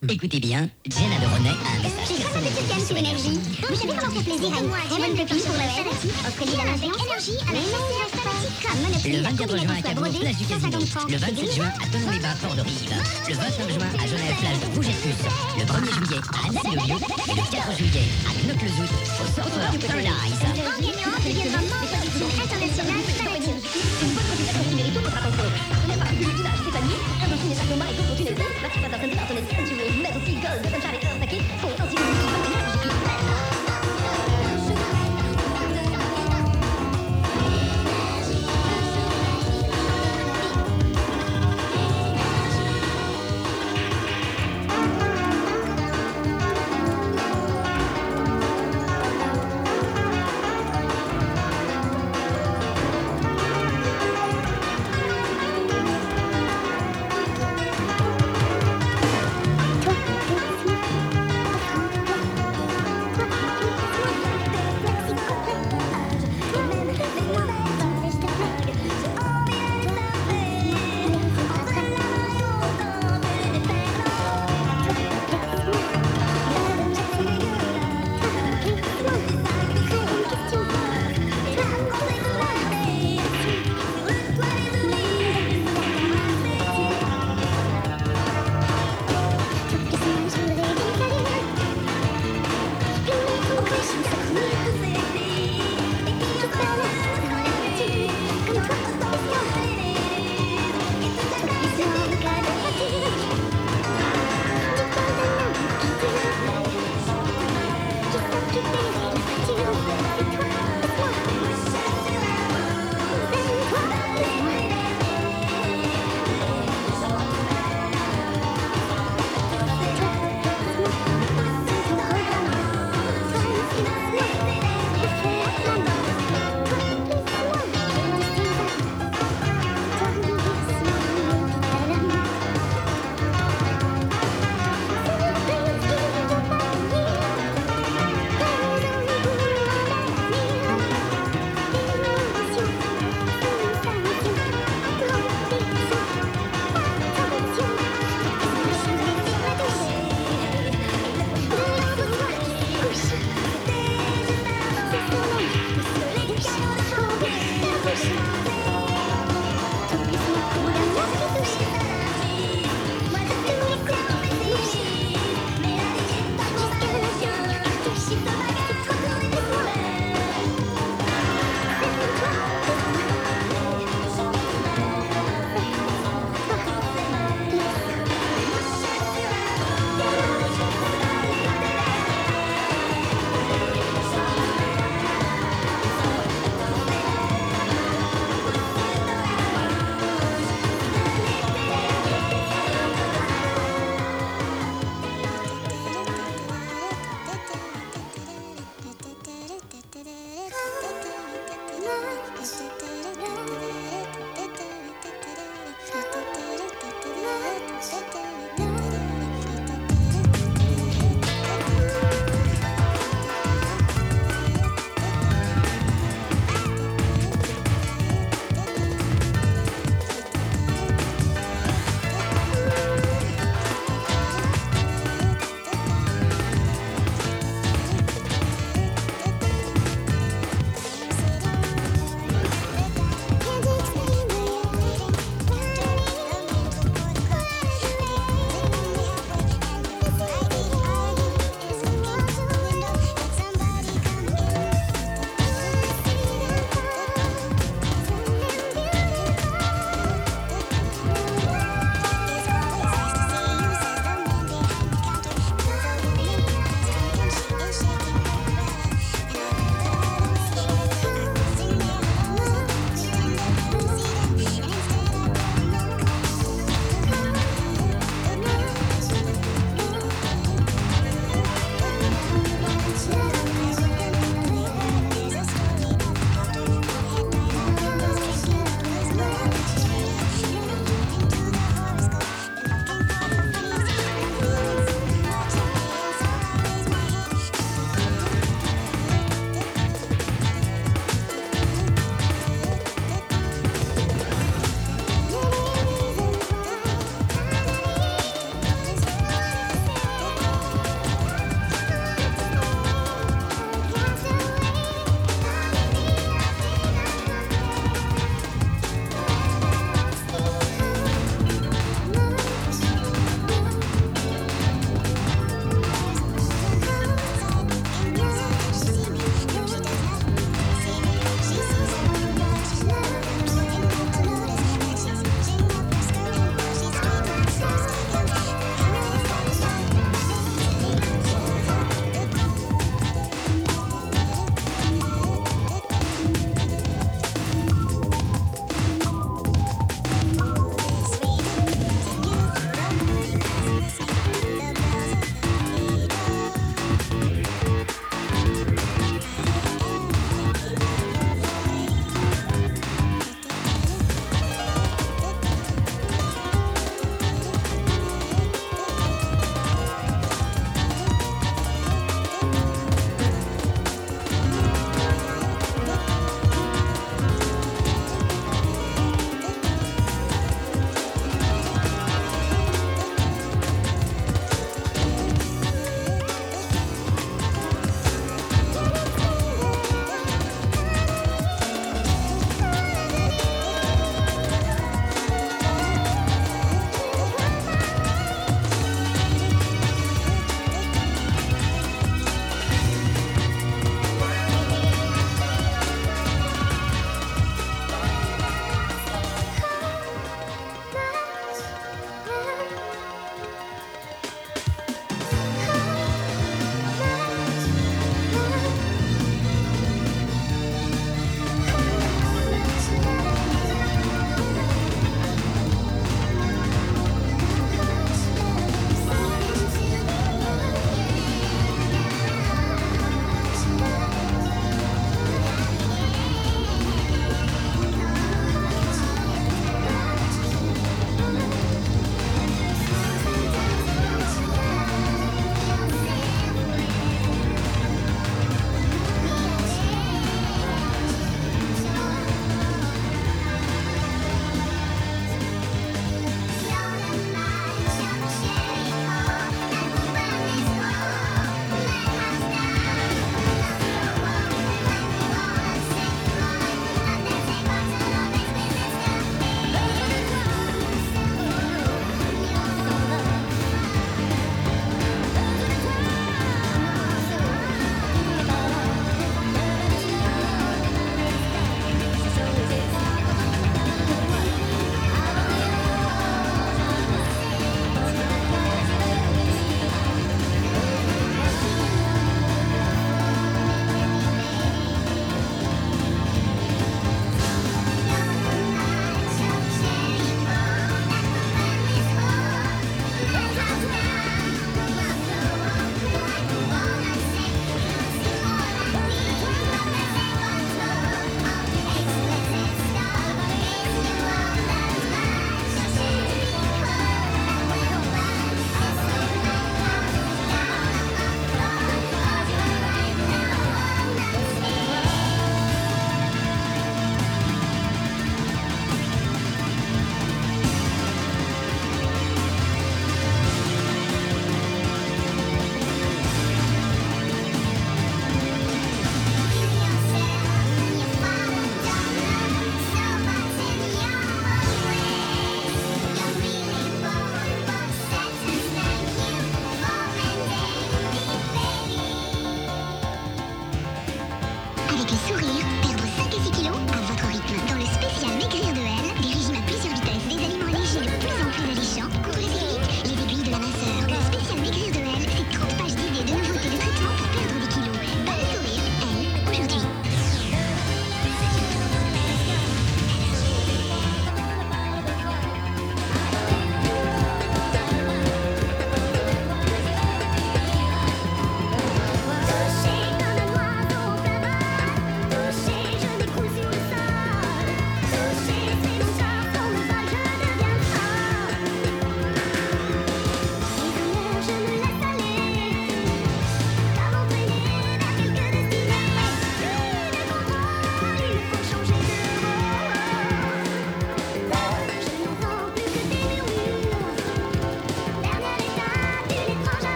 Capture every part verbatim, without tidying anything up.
Écoutez bien, Jenna de René a un message. J'ai grave un petit gamme sur énergie. Vous savez comment faire plaisir à une très bonne copine pour Noël? Offre les avec énergie avec Le vingt-quatre juin à Cabourg, place du Casino. Le vingt-sept juin à Tonon-les-Bains, Port-de-Rive. Le vingt-neuf juin à Genève, plage de Vougetus. Le premier juillet à Annecy-le-Vieux. Et le quatre juillet à Knock-le-Zout, au Surfer Paradise. En gagnant, deviendra membre du team international Fanatic. Une bonne consultation du mérite votre attention. Prenez par du village Stéphanie, Indochine et Chacoma et d'autres tunnels. Mathieu Patin, Sandy Bartolet, Century, mais aussi Gold, Sunshine et Earth Paquet sont aussi des partenaires du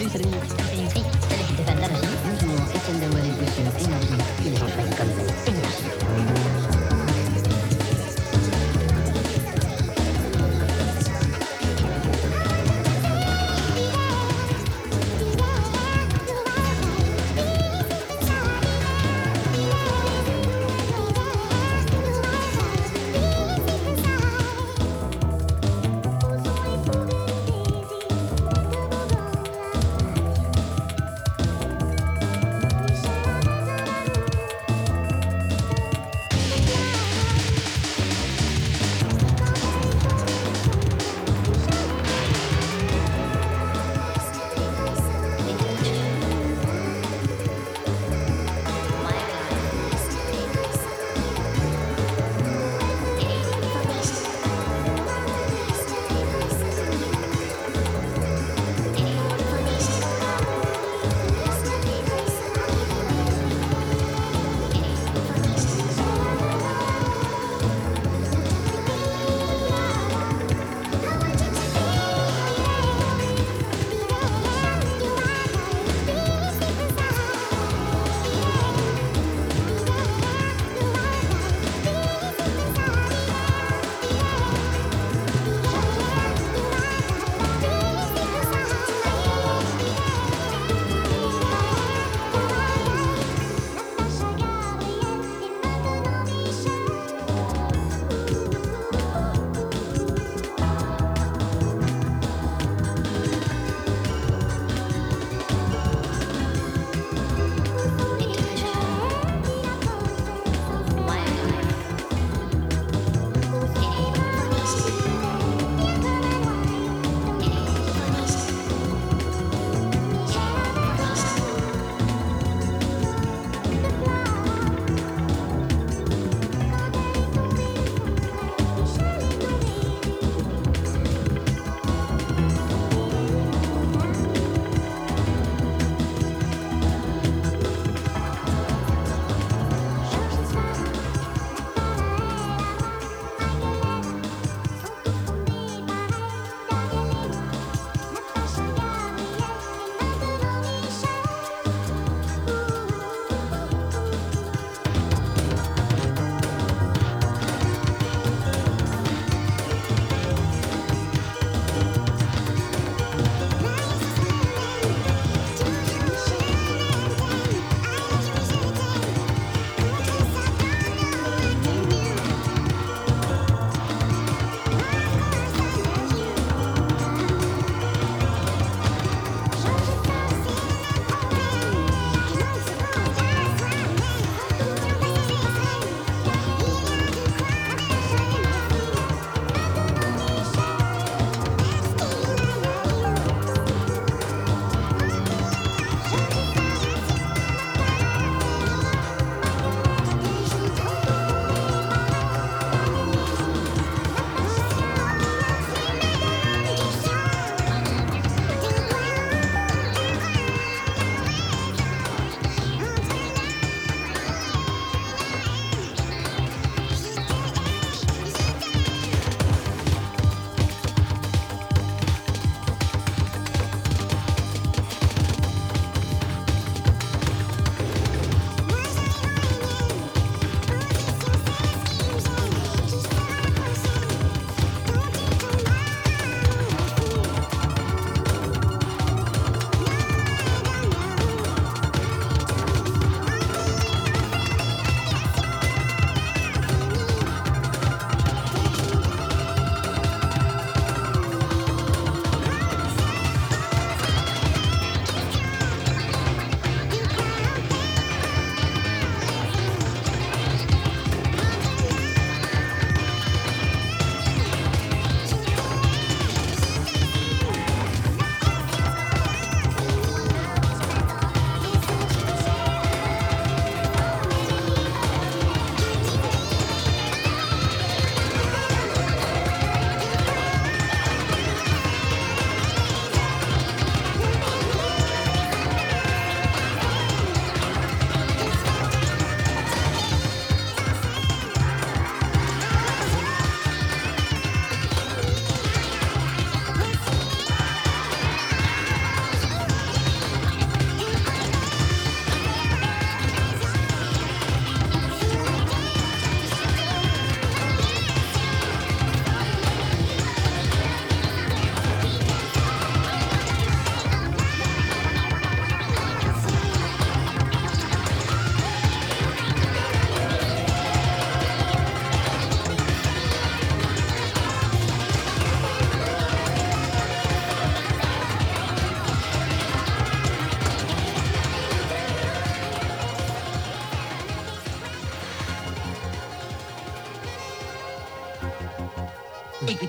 Salut, salut. C'est une fille. Salut Stéphane Danochi. Bonjour, Étienne Deloiset sur Énergie. Ils ont choisi comme vous. Énergie.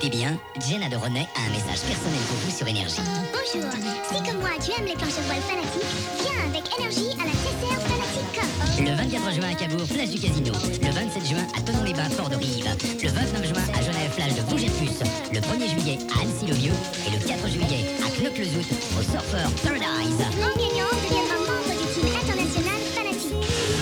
bien, Jenna de René a un message personnel pour vous sur Énergie. Bonjour, si comme moi tu aimes les planches de voile fanatiques, viens avec Énergie à la T C R Fanatic Cup. Le vingt-quatre juin à Cabourg, plage du Casino. Le vingt-sept juin à Thonon-les-Bains, Port de Rive. Le vingt-neuf juin à Genève, plage de Vougercus. Le premier juillet à Annecy-le-Vieux. Et le quatre juillet à Knock-le-Zout, au Surfer Paradise. En gagnant, on deviendra membre du team international Fanatic.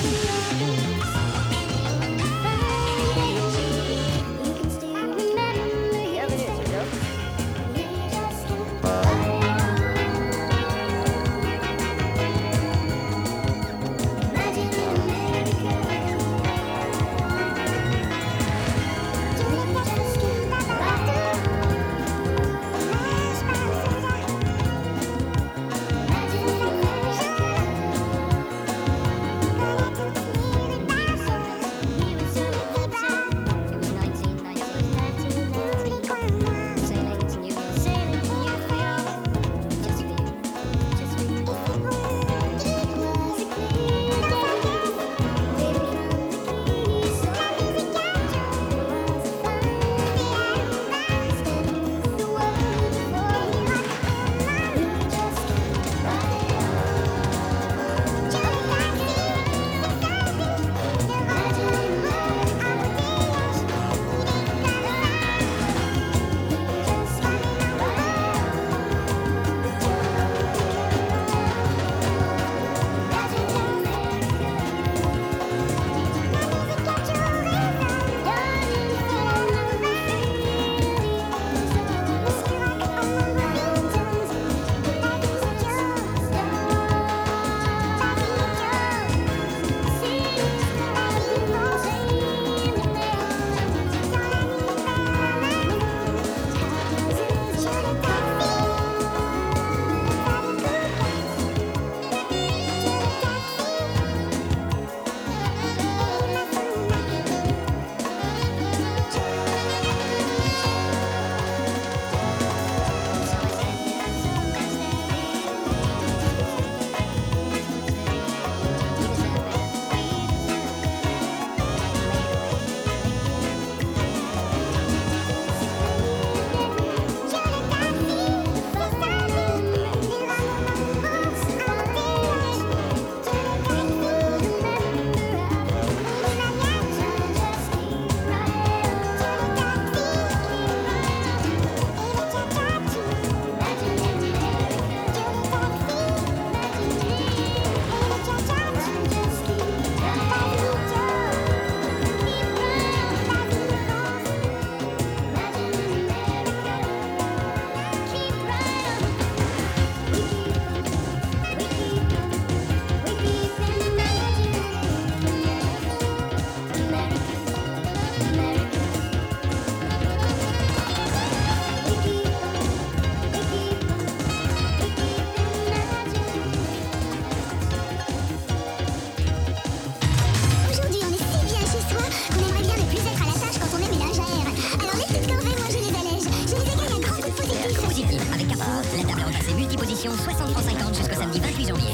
soixante francs cinquante jusqu'au samedi vingt-huit janvier.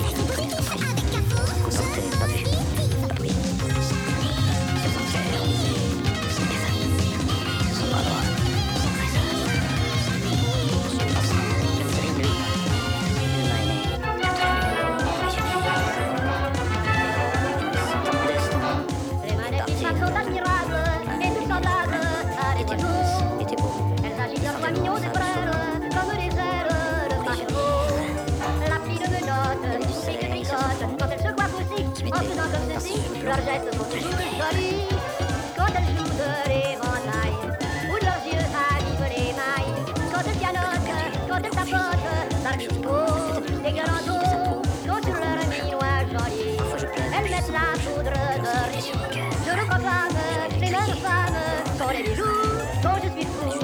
Leurs gestes sont toujours jolis quand elles jouent de l'éventail ou de leurs yeux avivent les mailles quand elles pianotent, quand elles tapotent par disco, des galanteaux sont sur leur minois joli. Elles mettent la poudre de rire. Je ne crois pas que les mêmes femmes sont les bijoux dont je suis fou.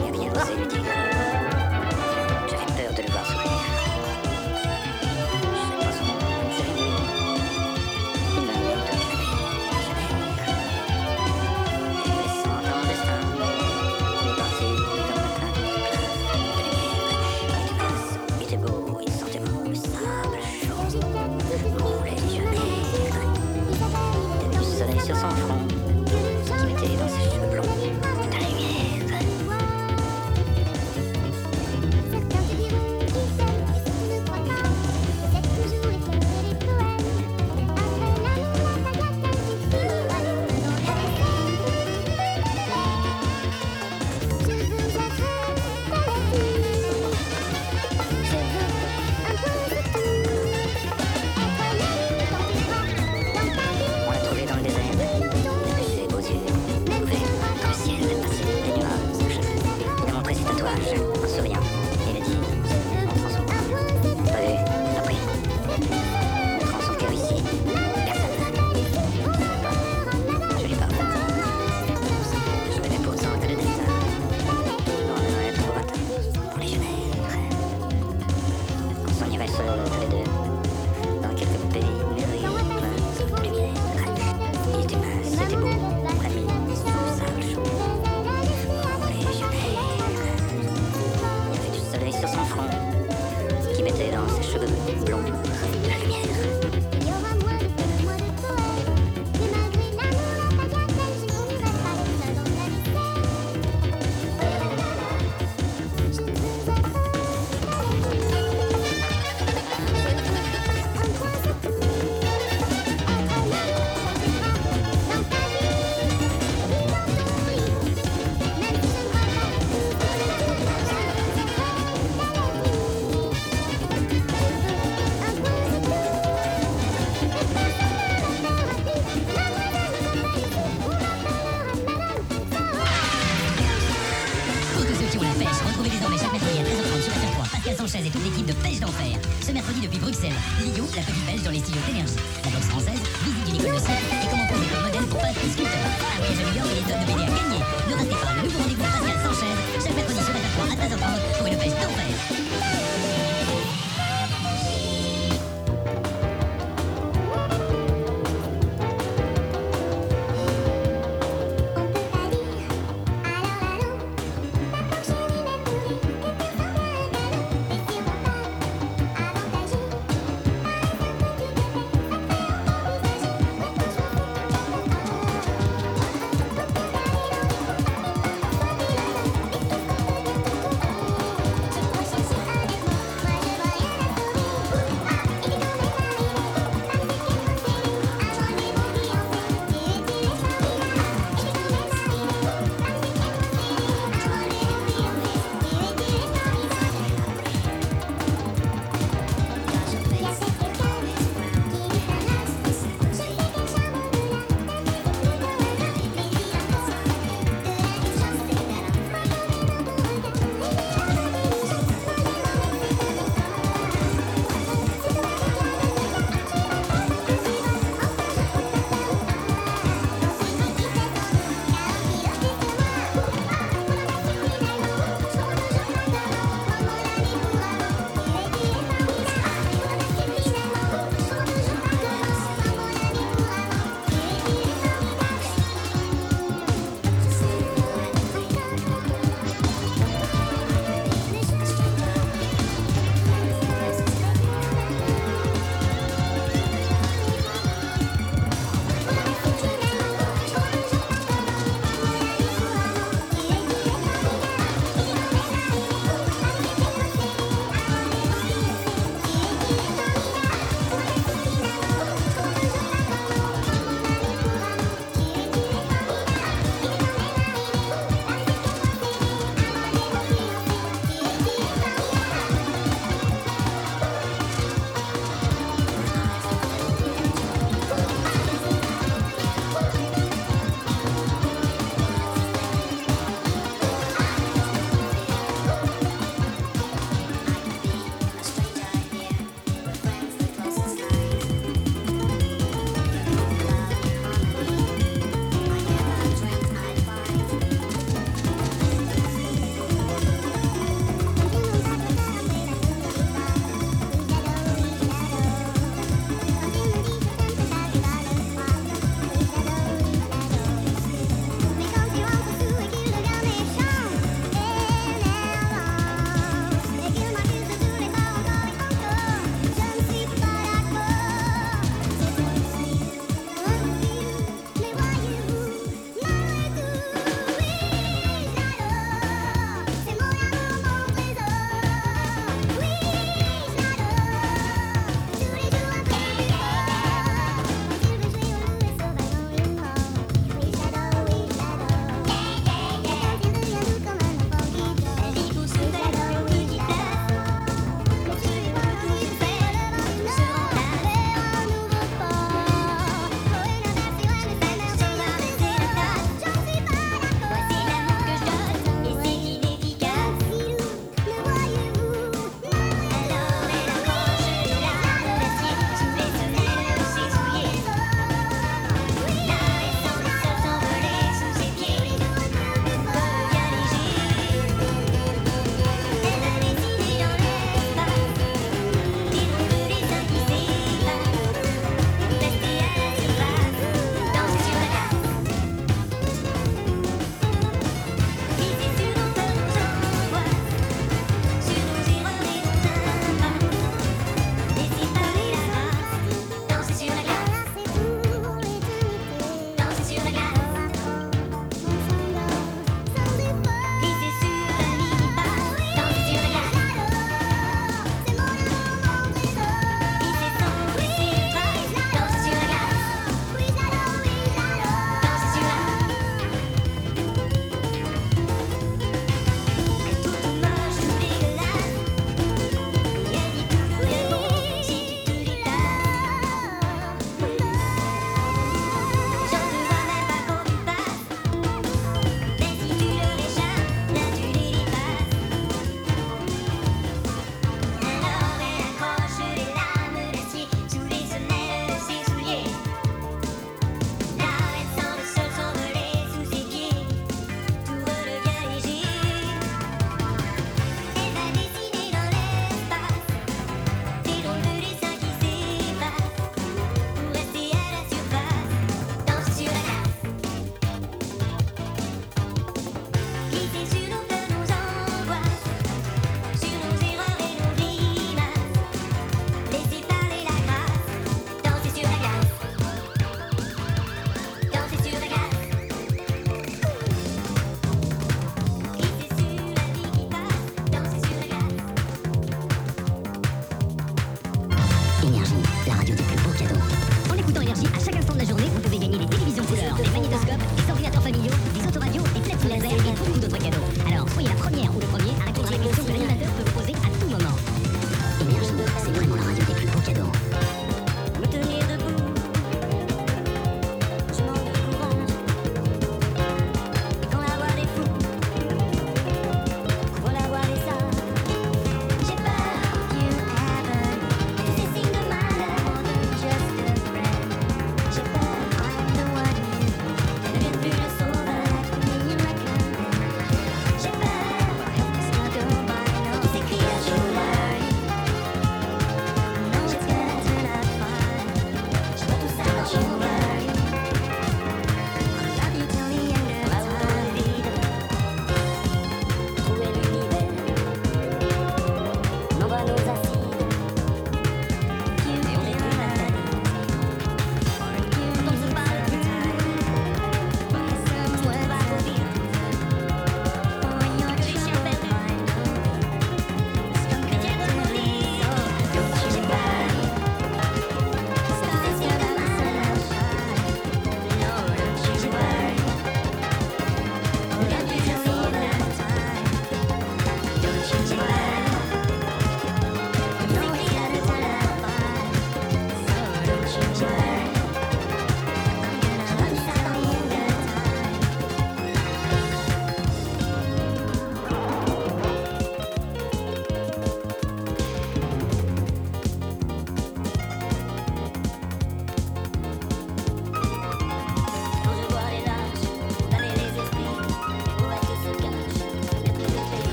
J'avais peur de le voir sourire. Sur son front, qui mettait dans ses cheveux blonds de la lumière. sur son front, qui mettait dans ses cheveux blonds de la lumière. Il y aura moins de poètes, moins de poètes. Mais malgré l'amour, la bagatelle, je n'ouvrirai pas les seins dans la mystère. Je veux être avec lui. Un point c'est tout. Être l'amour des bras dans ta vie. Vivre en bruit. Même si je ne crois pas tout, je veux être avec lui. Pour tous ceux qui ont la pêche, retrouvez désormais chaque mercredi à treize heures trente sur F R trois Pascal Sanchez et toute l'équipe de Pêche d'Enfer. Ce mercredi depuis Bruxelles, Lio, la petite pêche dans les studios d'énergie. La boxe française, visite d'une école de cirque et comment poser comme modèle pour peintre et sculpteur. Un voyage à New York et des tonnes de B D à gagner. Ne ratez pas le nouveau rendez-vous de Pascal Sanchez chaque mercredi sur F R trois à treize heures trente pour une pêche d'enfer. On peut pas dire, alors allons. D'abord je lui mets pourri, que tu ressembles à un ballon. Et si on va pas avantager, par exemple tu te fais sacré envisager. Maintenant je m'en fous, je me prends. Faut que t'ailles dans les coups, pas plus mal, pas plus mal. Et qu'est-ce qu'on peut dire de tout?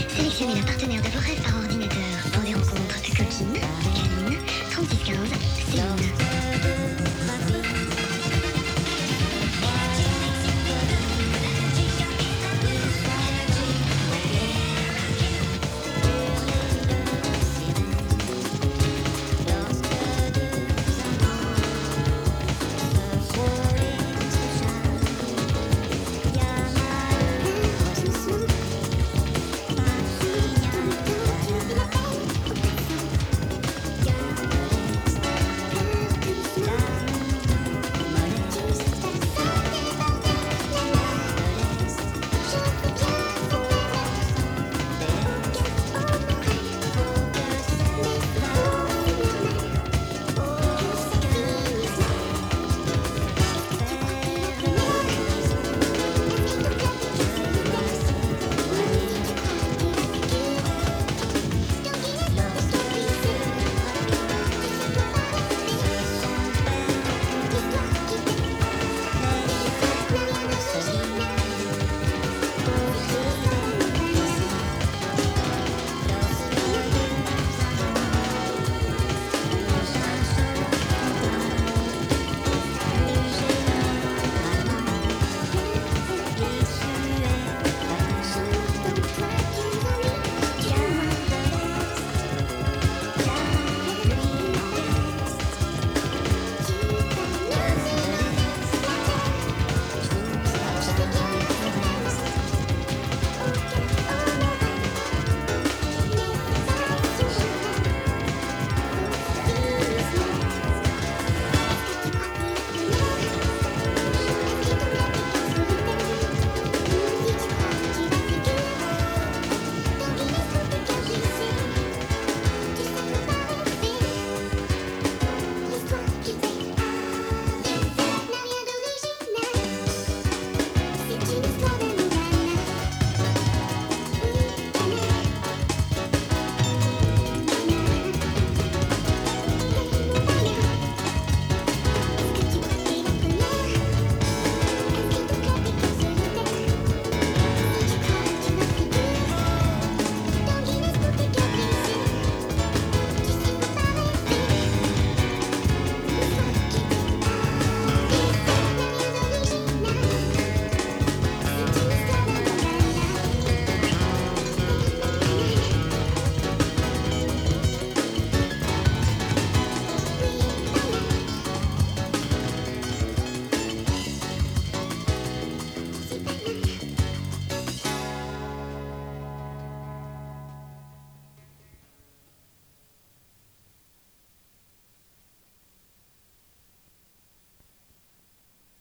Sélectionnez la partenaire de vos rêves par ordinateur pour des rencontres coquines, câlines, trente-six quinze, Céline.